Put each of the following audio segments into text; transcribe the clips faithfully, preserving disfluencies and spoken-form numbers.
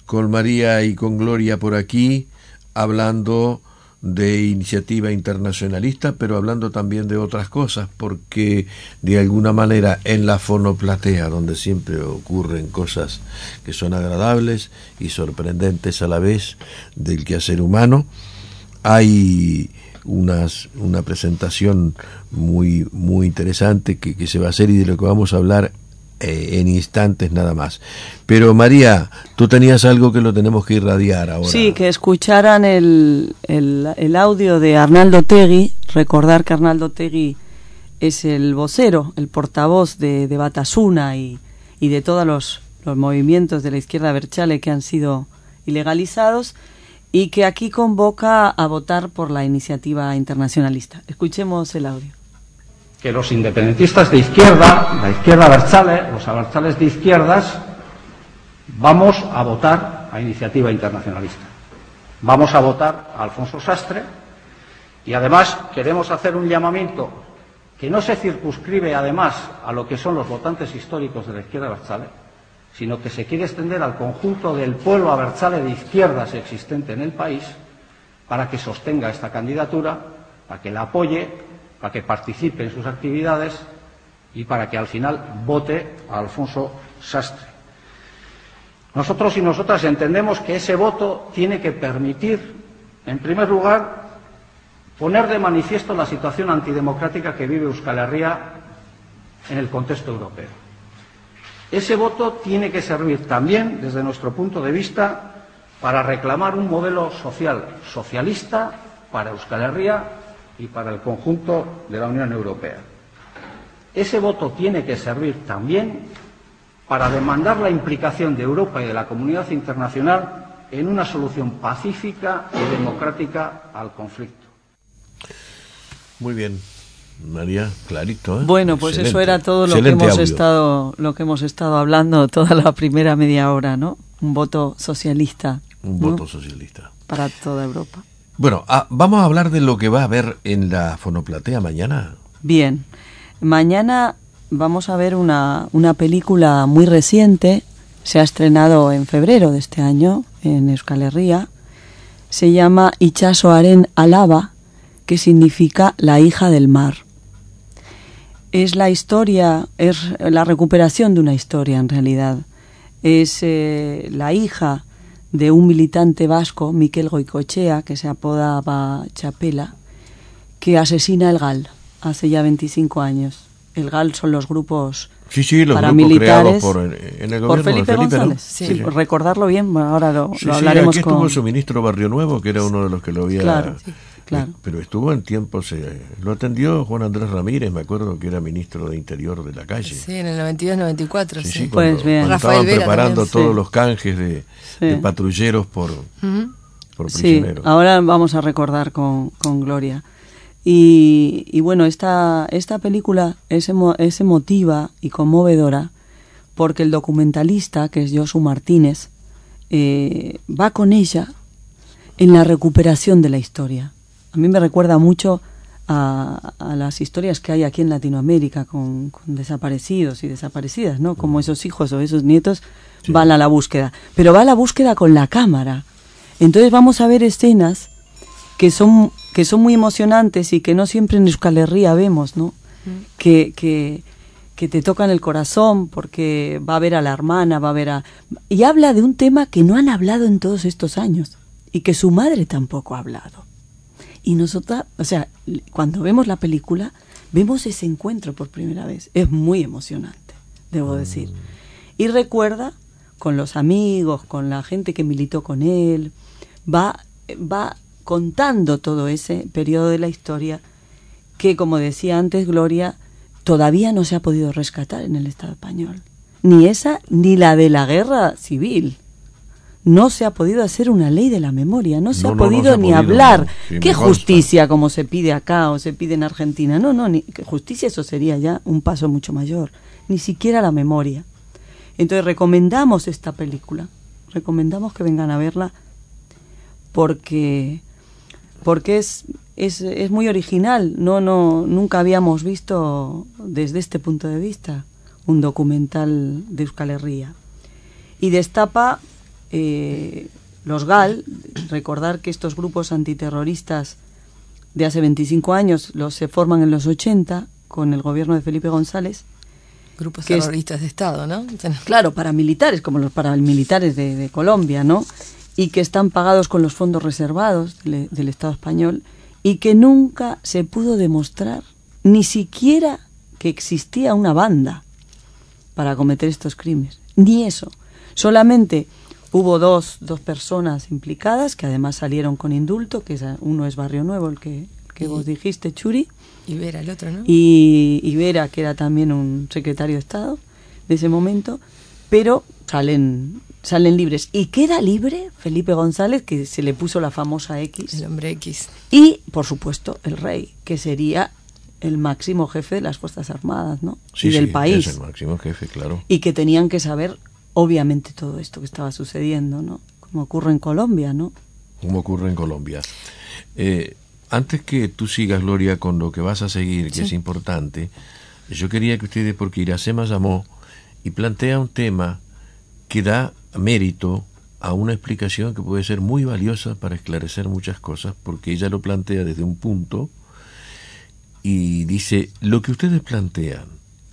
con María y con Gloria por aquí, hablando de iniciativa internacionalista, pero hablando también de otras cosas, porque de alguna manera en la fonoplatea, donde siempre ocurren cosas que son agradables y sorprendentes a la vez del quehacer humano, hay unas, una presentación muy, muy interesante que, que se va a hacer y de lo que vamos a hablar Eh, en instantes nada más. Pero María, tú tenías algo que lo tenemos que irradiar ahora. Sí, que escucharan el, el, el audio de Arnaldo Otegi. Recordar que Arnaldo Otegi es el vocero, el portavoz de, de Batasuna y, y de todos los, los movimientos de la izquierda abertzale que han sido ilegalizados, y que aquí convoca a votar por la iniciativa internacionalista. Escuchemos el audio. Que los independentistas de izquierda, la izquierda abertzale, los abertzales de izquierdas, vamos a votar a iniciativa internacionalista. Vamos a votar a Alfonso Sastre, y además queremos hacer un llamamiento que no se circunscribe además a lo que son los votantes históricos de la izquierda abertzale, sino que se quiere extender al conjunto del pueblo abertzale de izquierdas existente en el país, para que sostenga esta candidatura, para que la apoye, para que participe en sus actividades y para que al final vote a Alfonso Sastre. Nosotros y nosotras entendemos que ese voto tiene que permitir, en primer lugar, poner de manifiesto la situación antidemocrática que vive Euskal Herria en el contexto europeo. Ese voto tiene que servir también, desde nuestro punto de vista, para reclamar un modelo social socialista para Euskal Herria y para el conjunto de la Unión Europea. Ese voto tiene que servir también para demandar la implicación de Europa y de la comunidad internacional en una solución pacífica y democrática al conflicto. Muy bien, María, clarito, ¿eh? Bueno, pues excelente, eso era todo lo que hemos audio. estado lo que hemos estado hablando toda la primera media hora, ¿no? Un voto socialista. Un ¿no? voto socialista. Para toda Europa. Bueno, ah, vamos a hablar de lo que va a haber en la fonoplatea mañana. Bien, mañana vamos a ver una, una película muy reciente, se ha estrenado en febrero de este año en Euskal Herria, se llama Itsasoaren Alaba, que significa la hija del mar. Es la historia, es la recuperación de una historia en realidad. Es eh, la hija de un militante vasco, Mikel Goikoetxea, que se apodaba Chapela, que asesina el GAL hace ya veinticinco años. El GAL son los grupos sí, sí, los paramilitares grupos creados por, en el gobierno por Felipe, de Felipe González. ¿no? Sí, Sí, sí. Recordarlo bien, bueno, ahora lo, Sí, lo sí, hablaremos aquí con... estuvo su ministro Barrio Nuevo, que era uno de los que lo había... Claro, sí, claro. Pero estuvo en tiempos... Eh, lo atendió Juan Andrés Ramírez, me acuerdo que era ministro de Interior de la calle. Sí, en el noventa y dos noventa y cuatro. Sí, Sí, sí, Pues cuando, bien. cuando Rafael estaban Vera preparando también, todos sí. los canjes de, Sí. de patrulleros por, Uh-huh. por Sí, prisioneros. ahora vamos a recordar con, con Gloria. Y, y bueno, esta, esta película es, emo, es emotiva y conmovedora porque el documentalista, que es Josu Martínez, eh, va con ella en la recuperación de la historia. A mí me recuerda mucho a, a las historias que hay aquí en Latinoamérica con, con desaparecidos y desaparecidas, ¿no? Como esos hijos o esos nietos Sí. van a la búsqueda. Pero va a la búsqueda con la cámara. Entonces vamos a ver escenas que son que son muy emocionantes y que no siempre en Euskal Herria vemos, ¿no? Mm. Que, que, que te tocan el corazón porque va a ver a la hermana, va a ver a... Y habla de un tema que no han hablado en todos estos años y que su madre tampoco ha hablado. Y nosotras, o sea, cuando vemos la película, vemos ese encuentro por primera vez. Es muy emocionante, debo decir. Y recuerda, con los amigos, con la gente que militó con él, va... va contando todo ese periodo de la historia que, como decía antes Gloria, todavía no se ha podido rescatar en el Estado español. Ni esa, ni la de la guerra civil. No se ha podido hacer una ley de la memoria, no se No, ha no, no podido se ha ni podido, hablar. no. Sí, ¿Qué me consta. justicia como se pide acá o se pide en Argentina? No, no, ni que justicia, eso sería ya un paso mucho mayor. Ni siquiera la memoria. Entonces recomendamos esta película, recomendamos que vengan a verla porque... porque es, es, es muy original, no, no, nunca habíamos visto desde este punto de vista un documental de Euskal Herria. Y destapa eh, los GAL, recordar que estos grupos antiterroristas de hace veinticinco años los se forman en los ochenta con el gobierno de Felipe González. Grupos terroristas es, de Estado, ¿no? Claro, paramilitares, como los paramilitares de, de Colombia, ¿no? Y que están pagados con los fondos reservados del, del Estado español, y que nunca se pudo demostrar ni siquiera que existía una banda para cometer estos crímenes. Ni eso. Solamente hubo dos, dos personas implicadas, que además salieron con indulto, que es, uno es Barrio Nuevo, el que, que vos dijiste, Churi. Y Vera, el otro, ¿no? Y, y Vera, que era también un secretario de Estado de ese momento, pero salen... salen libres. Y queda libre Felipe González, que se le puso la famosa X. El hombre X. Y, por supuesto, el rey, que sería el máximo jefe de las Fuerzas Armadas, ¿no? Sí, y del sí, país. es el máximo jefe, claro. Y que tenían que saber, obviamente, todo esto que estaba sucediendo, ¿no? Como ocurre en Colombia, ¿no? Como ocurre en Colombia. Eh, antes que tú sigas, Gloria, con lo que vas a seguir, que sí. es importante, yo quería que ustedes, porque Iracema llamó y plantea un tema que da mérito a una explicación que puede ser muy valiosa para esclarecer muchas cosas, porque ella lo plantea desde un punto y dice, lo que ustedes plantean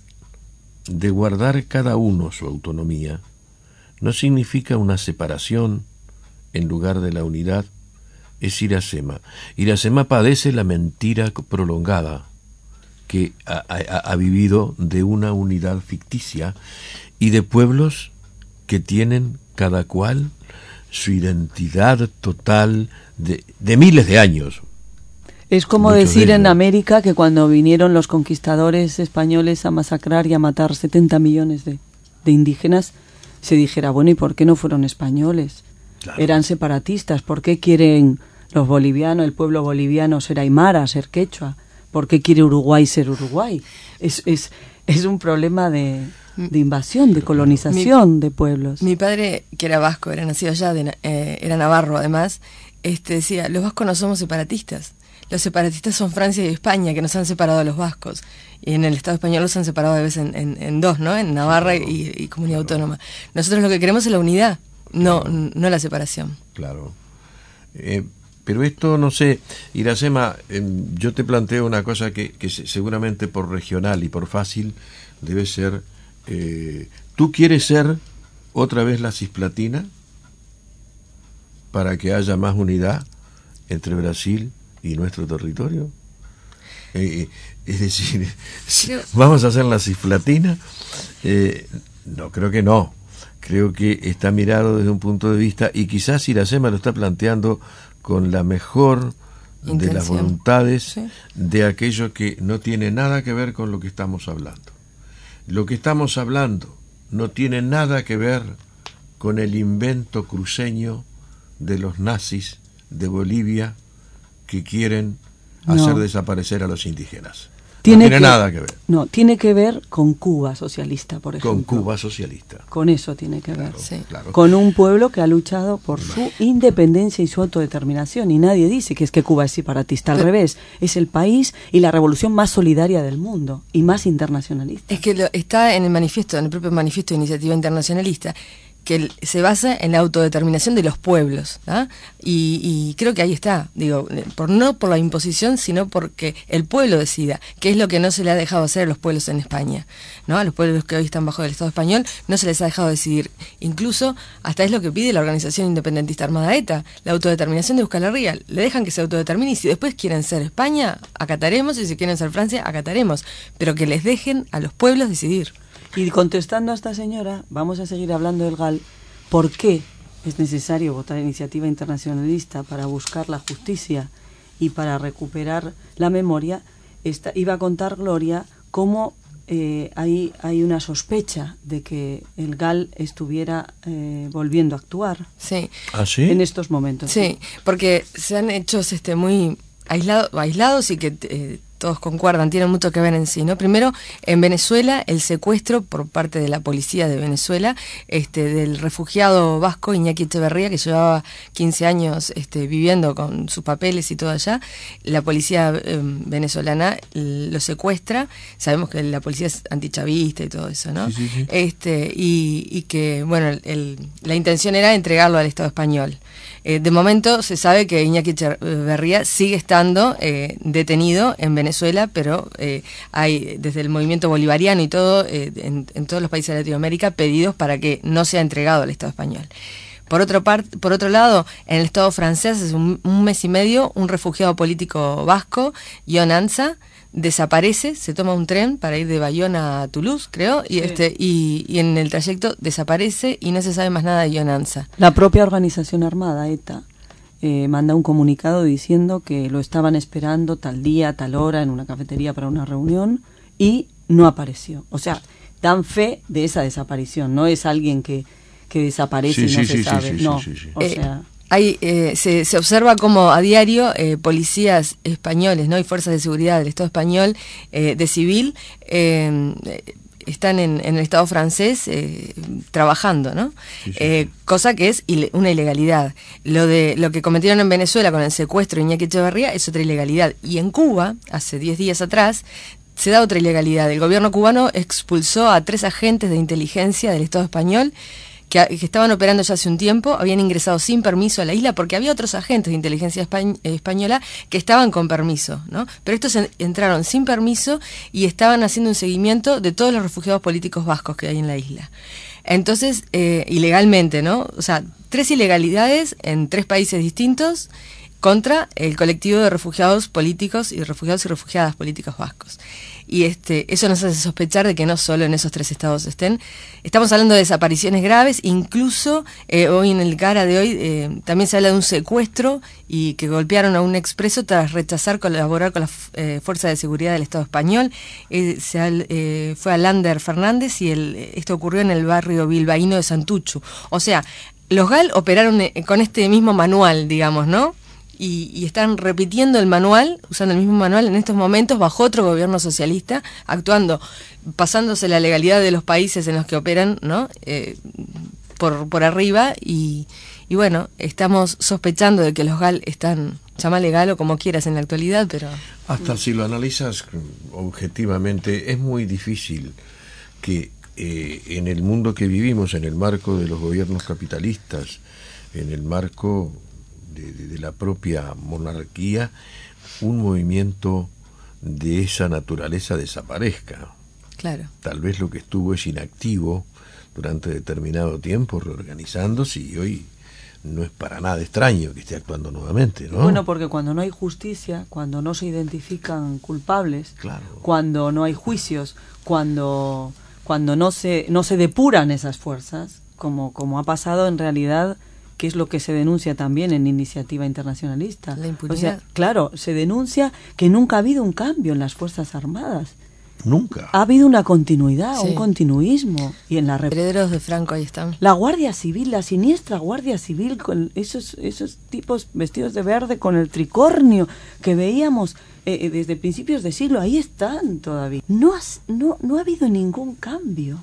de guardar cada uno su autonomía no significa una separación en lugar de la unidad. Es Iracema. Iracema padece la mentira prolongada que ha, ha, ha vivido de una unidad ficticia y de pueblos que tienen cada cual su identidad total de, de miles de años. Es como decir en América que cuando vinieron los conquistadores españoles a masacrar y a matar setenta millones de, de indígenas, se dijera, bueno, ¿y por qué no fueron españoles? Claro. Eran separatistas. ¿Por qué quieren los bolivianos, el pueblo boliviano, ser aymara, ser quechua? ¿Por qué quiere Uruguay ser Uruguay? Es, es, es un problema de... de invasión, de colonización mi, de pueblos. Mi padre, que era vasco, era nacido allá, de, eh, era navarro además, este decía, los vascos no somos separatistas, los separatistas son Francia y España, que nos han separado a los vascos, y en el Estado español los han separado a veces en, en, en dos, ¿no? En Navarra claro, y, y Comunidad claro. Autónoma. Nosotros lo que queremos es la unidad, no, claro. no la separación. Claro. Eh, pero esto, no sé, Iracema, eh, yo te planteo una cosa que, que seguramente por regional y por fácil debe ser... Eh, ¿tú quieres ser otra vez la Cisplatina para que haya más unidad entre Brasil y nuestro territorio? Eh, es decir, Creo... ¿vamos a hacer la Cisplatina? Eh, no, creo que no. Creo que está mirado desde un punto de vista, y quizás Iracema lo está planteando con la mejor Intención. de las voluntades ¿Sí? de aquello que no tiene nada que ver con lo que estamos hablando. Lo que estamos hablando no tiene nada que ver con el invento cruceño de los nazis de Bolivia que quieren no. hacer desaparecer a los indígenas. Tiene no tiene que, nada que ver. No, tiene que ver con Cuba socialista, por ejemplo. Con Cuba socialista. Con eso tiene que ver. Claro, sí. claro. Con un pueblo que ha luchado por su independencia y su autodeterminación. Y nadie dice que es que Cuba es separatista. Al Pero, revés, es el país y la revolución más solidaria del mundo y más internacionalista. Es que lo, está en el manifiesto, en el propio manifiesto de Iniciativa Internacionalista, que se basa en la autodeterminación de los pueblos, ¿ah? y, y creo que ahí está, digo, por no por la imposición, sino porque el pueblo decida, que es lo que no se le ha dejado hacer a los pueblos en España, ¿no? A los pueblos que hoy están bajo el Estado español no se les ha dejado decidir, incluso hasta es lo que pide la organización independentista armada ETA, la autodeterminación de Euskal Herria, le dejan que se autodetermine y si después quieren ser España, acataremos, y si quieren ser Francia, acataremos, pero que les dejen a los pueblos decidir. Y contestando a esta señora, vamos a seguir hablando del GAL. ¿Por qué es necesario votar Iniciativa Internacionalista para buscar la justicia y para recuperar la memoria? Esta, iba a contar Gloria cómo eh, hay, hay una sospecha de que el GAL estuviera eh, volviendo a actuar. Sí. ¿Ah, sí? En estos momentos. Sí, porque se han hecho este, muy aislado, aislados y que... Eh, todos concuerdan, tienen mucho que ver en sí, ¿no? Primero, en Venezuela, el secuestro por parte de la policía de Venezuela este, del refugiado vasco Iñaki Echeverría, que llevaba quince años este, viviendo con sus papeles y todo allá. La policía eh, venezolana lo secuestra, sabemos que la policía es antichavista y todo eso, ¿no? Sí, sí, sí. Este, y, y que, bueno, el, el, la intención era entregarlo al Estado español. Eh, de momento se sabe que Iñaki Echeverría sigue estando eh, detenido en Venezuela, pero eh, hay desde el movimiento bolivariano y todo, eh, en, en todos los países de Latinoamérica, pedidos para que no sea entregado al Estado español. Por otro, part, por otro lado, en el Estado francés, hace un, un mes y medio, un refugiado político vasco, Jon Ansa, desaparece, se toma un tren para ir de Bayona a Toulouse, creo, y, sí. este, y, y en el trayecto desaparece y no se sabe más nada de Jon Ansa. La propia organización armada, ETA, eh, manda un comunicado diciendo que lo estaban esperando tal día, tal hora, en una cafetería para una reunión, y no apareció. O sea, dan fe de esa desaparición, no es alguien que, que desaparece sí, y no sí, se sí, sabe, sí, sí, no, sí, sí, sí. o Eh, sea... Hay, eh, se, se observa como a diario eh, policías españoles, ¿no? Y fuerzas de seguridad del Estado español, eh, de civil, eh, están en, en el Estado francés eh, trabajando, ¿no? Sí, sí, eh, sí. Cosa que es ile- una ilegalidad. Lo de lo que cometieron en Venezuela con el secuestro de Iñaki Echeverría es otra ilegalidad. Y en Cuba, hace diez días atrás, se da otra ilegalidad. El gobierno cubano expulsó a tres agentes de inteligencia del Estado español que, que estaban operando ya hace un tiempo, habían ingresado sin permiso a la isla porque había otros agentes de inteligencia españ- eh, española que estaban con permiso, ¿no? Pero estos en, entraron sin permiso y estaban haciendo un seguimiento de todos los refugiados políticos vascos que hay en la isla. Entonces, eh, ilegalmente, ¿no? O sea, tres ilegalidades en tres países distintos contra el colectivo de refugiados políticos y refugiados y refugiadas políticos vascos. Y este, eso nos hace sospechar de que no solo en esos tres estados estén. Estamos hablando de desapariciones graves, incluso eh, hoy en el Cara de hoy eh, también se habla de un secuestro y que golpearon a un expreso tras rechazar colaborar con las eh, fuerzas de seguridad del Estado español. Eh, se, eh, fue a Lander Fernández y el, esto ocurrió en el barrio bilbaíno de Santuchu. O sea, los GAL operaron eh, con este mismo manual, digamos, ¿no? Y, y están repitiendo el manual, usando el mismo manual en estos momentos bajo otro gobierno socialista, actuando, pasándose la legalidad de los países en los que operan, ¿no? Eh, por, por arriba y, y bueno, estamos sospechando de que los GAL están, llámale GAL o como quieras en la actualidad, pero... Hasta si lo analizas objetivamente, es muy difícil que eh, en el mundo que vivimos, en el marco de los gobiernos capitalistas, en el marco... De, de, de la propia monarquía, un movimiento de esa naturaleza desaparezca. Claro. Tal vez lo que estuvo es inactivo durante determinado tiempo, reorganizándose, y hoy no es para nada extraño que esté actuando nuevamente, ¿no? Bueno, porque cuando no hay justicia, cuando no se identifican culpables, claro. Cuando no hay juicios, cuando cuando no se no se depuran esas fuerzas, como como ha pasado en realidad, que es lo que se denuncia también en Iniciativa Internacionalista. La impunidad. O sea, claro, se denuncia que nunca ha habido un cambio en las Fuerzas Armadas. Nunca. Ha habido una continuidad, Sí. un continuismo. Y en la rep- Herederos de Franco, ahí están. la Guardia Civil, la siniestra Guardia Civil, con esos esos tipos vestidos de verde con el tricornio que veíamos eh, desde principios de siglo, ahí están todavía. No, has, no, no ha habido ningún cambio.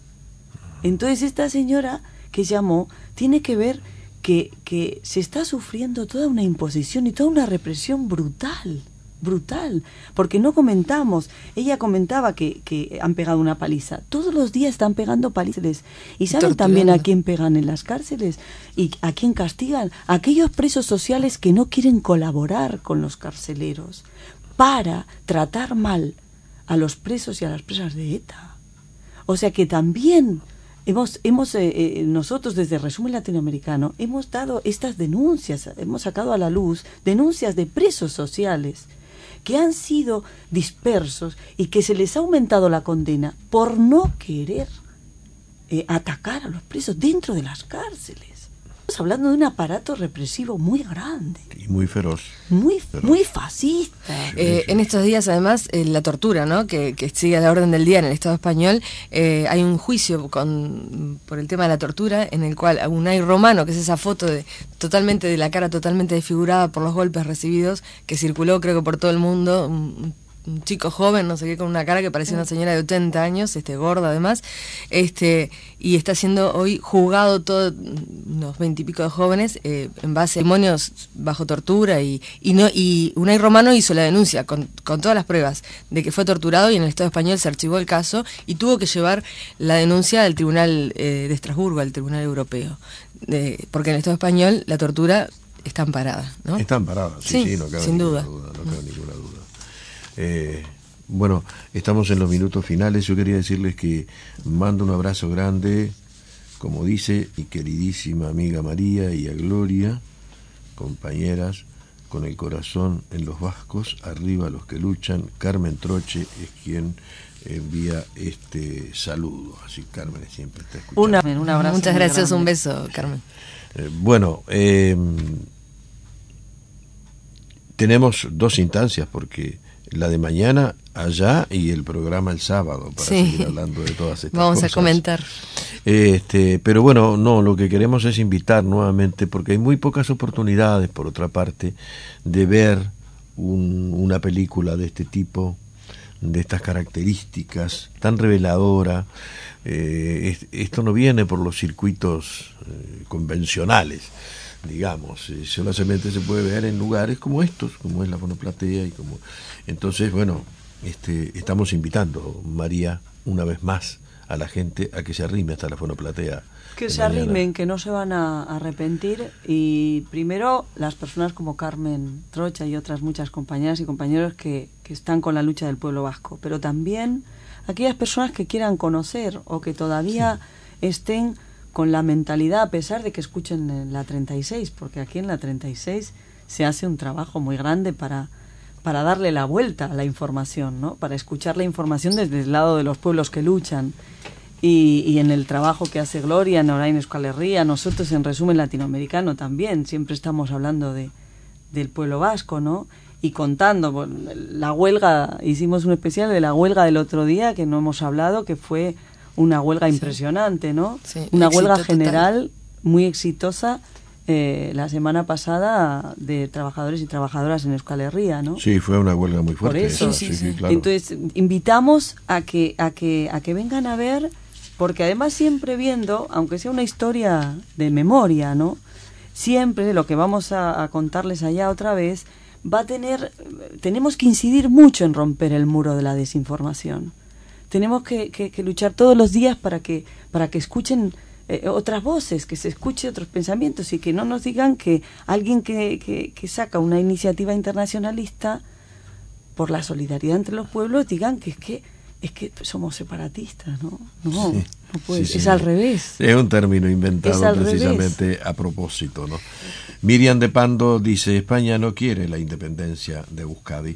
Entonces esta señora que llamó tiene que ver que, que se está sufriendo toda una imposición y toda una represión brutal, brutal, porque no comentamos, ella comentaba que, que han pegado una paliza, todos los días están pegando palizas, y saben también a quién pegan en las cárceles y a quién castigan, a aquellos presos sociales que no quieren colaborar con los carceleros para tratar mal a los presos y a las presas de ETA. O sea que también Hemos, hemos eh, eh, nosotros desde Resumen Latinoamericano hemos dado estas denuncias, hemos sacado a la luz denuncias de presos sociales que han sido dispersos y que se les ha aumentado la condena por no querer eh, atacar a los presos dentro de las cárceles. Estamos hablando de un aparato represivo muy grande. Y muy feroz. Muy, feroz. muy fascista. Eh, en estos días, además, eh, la tortura, ¿no? Que, que sigue a la orden del día en el Estado español. Eh, hay un juicio con, por el tema de la tortura, en el cual Unai Romano, que es esa foto de totalmente de la cara totalmente desfigurada por los golpes recibidos, que circuló, creo que por todo el mundo, un, un chico joven, no sé qué, con una cara que parecía una señora de ochenta años, este gorda además, este y está siendo hoy juzgado todo, unos veintipico de jóvenes, eh, en base a testimonios bajo tortura, y, y no y Unai Romano hizo la denuncia con, con todas las pruebas de que fue torturado, y en el Estado español se archivó el caso y tuvo que llevar la denuncia al Tribunal eh, de Estrasburgo, al Tribunal Europeo, eh, porque en el Estado español la tortura está amparada, ¿no? Está amparada, sí, sí, sí, no cabe sin ninguna duda. duda, no cabe ninguna duda. Eh, bueno, estamos en los minutos finales. Yo quería decirles que mando un abrazo grande, como dice mi queridísima amiga María, y a Gloria, compañeras, con el corazón en los vascos, arriba los que luchan. Carmen Troche es quien envía este saludo, así Carmen siempre está escuchando. Una, un abrazo. Muchas gracias, grande. un beso, Carmen. Eh, bueno, eh, tenemos dos instancias, porque la de mañana allá y el programa el sábado, para sí. seguir hablando de todas estas Vamos cosas. a comentar. Este, pero bueno, no, lo que queremos es invitar nuevamente, porque hay muy pocas oportunidades, por otra parte, de ver un, una película de este tipo, de estas características, tan reveladora. Eh, es, esto no viene por los circuitos eh, convencionales, digamos, eh, solamente se puede ver en lugares como estos, como es la Fonoplatea, y como entonces, bueno, este, estamos invitando, María, una vez más a la gente a que se arrime hasta la Fonoplatea. Que se mañana. arrimen, que no se van a arrepentir, y primero las personas como Carmen Trocha y otras muchas compañeras y compañeros que, que están con la lucha del pueblo vasco, pero también aquellas personas que quieran conocer o que todavía sí. estén con la mentalidad, a pesar de que escuchen en la treinta y seis, porque aquí en la treinta y seis se hace un trabajo muy grande para, para darle la vuelta a la información, ¿no? Para escuchar la información desde el lado de los pueblos que luchan. Y, y en el trabajo que hace Gloria en Orain Euskal Herria, nosotros en Resumen Latinoamericano también siempre estamos hablando de del pueblo vasco, ¿no? Y contando, bueno, la huelga, hicimos un especial de la huelga del otro día, que no hemos hablado, que fue una huelga sí. impresionante, ¿no? Sí, una huelga general total. Muy exitosa eh, la semana pasada de trabajadores y trabajadoras en Euskal Herria, ¿no? Sí, fue una huelga muy fuerte. Por eso, sí, sí, sí, sí, claro. Entonces invitamos a que a que a que vengan a ver, porque además siempre viendo, aunque sea una historia de memoria, ¿no? Siempre lo que vamos a, a contarles allá otra vez va a tener, tenemos que incidir mucho en romper el muro de la desinformación. Tenemos que, que, que luchar todos los días para que para que escuchen eh, otras voces, que se escuche otros pensamientos, y que no nos digan que alguien que, que, que saca una iniciativa internacionalista por la solidaridad entre los pueblos digan que es que es que somos separatistas, ¿no? No, sí, no puede, sí, sí. Es al revés. Es un término inventado precisamente revés. A propósito, ¿no? Miriam de Pando dice: España no quiere la independencia de Euskadi,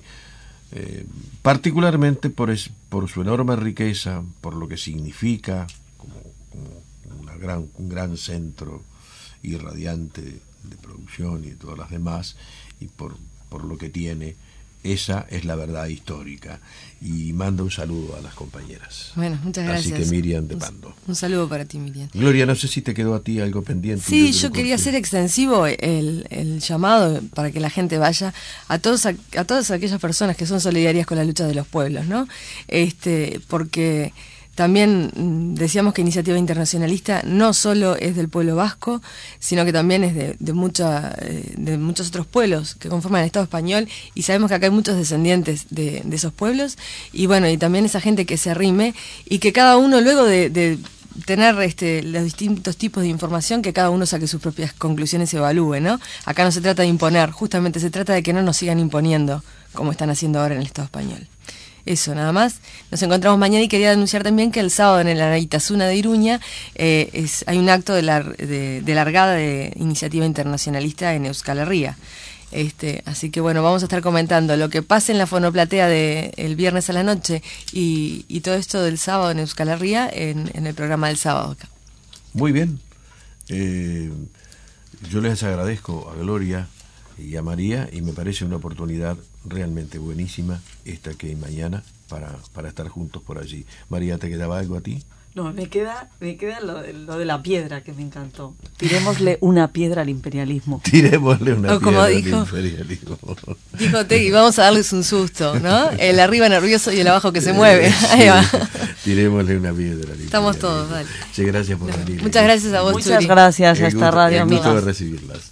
eh, particularmente por, es, por su enorme riqueza, por lo que significa como, como una gran, un gran centro irradiante de, de producción y de todas las demás, y por, por lo que tiene. Esa es la verdad histórica. Y manda un saludo a las compañeras. Bueno, muchas gracias. Así que Miriam de Pando. Un, un saludo para ti, Miriam. Gloria, no sé si te quedó a ti algo pendiente. Sí, yo, yo quería hacer extensivo el, el llamado para que la gente vaya a todos a, a todas aquellas personas que son solidarias con la lucha de los pueblos, ¿no? Este, porque también decíamos que Iniciativa Internacionalista no solo es del pueblo vasco, sino que también es de, de, mucha, de muchos otros pueblos que conforman el Estado español, y sabemos que acá hay muchos descendientes de, de esos pueblos, y bueno, y también esa gente que se arrime, y que cada uno luego de, de tener este, los distintos tipos de información, que cada uno saque sus propias conclusiones y evalúe, ¿no? Acá no se trata de imponer, justamente se trata de que no nos sigan imponiendo como están haciendo ahora en el Estado español. Eso, nada más. Nos encontramos mañana, y quería anunciar también que el sábado en la Itasuna de Iruña eh, es, hay un acto de, lar, de, de largada de Iniciativa Internacionalista en Euskal Herria. Este, así que bueno, vamos a estar comentando lo que pasa en la Fonoplatea de el viernes a la noche y, y todo esto del sábado en Euskal Herria en, en el programa del sábado acá. Muy bien. Eh, yo les agradezco a Gloria y a María, y me parece una oportunidad realmente buenísima esta que mañana para, para estar juntos por allí. María, ¿te quedaba algo a ti? No, me queda, me queda lo, lo de la piedra, que me encantó. Tirémosle una piedra al imperialismo. Tirémosle una o como piedra dijo, al imperialismo. Dijo Tegui, vamos a darles un susto, ¿no? El arriba nervioso y el abajo que se mueve. Sí, Ahí va. Tirémosle una piedra al Estamos imperialismo. todos, dale. Sí, gracias por venir. Muchas gracias a vos, Muchas Churi. gracias a El esta gusto- radio, el gusto amigas. de recibirlas.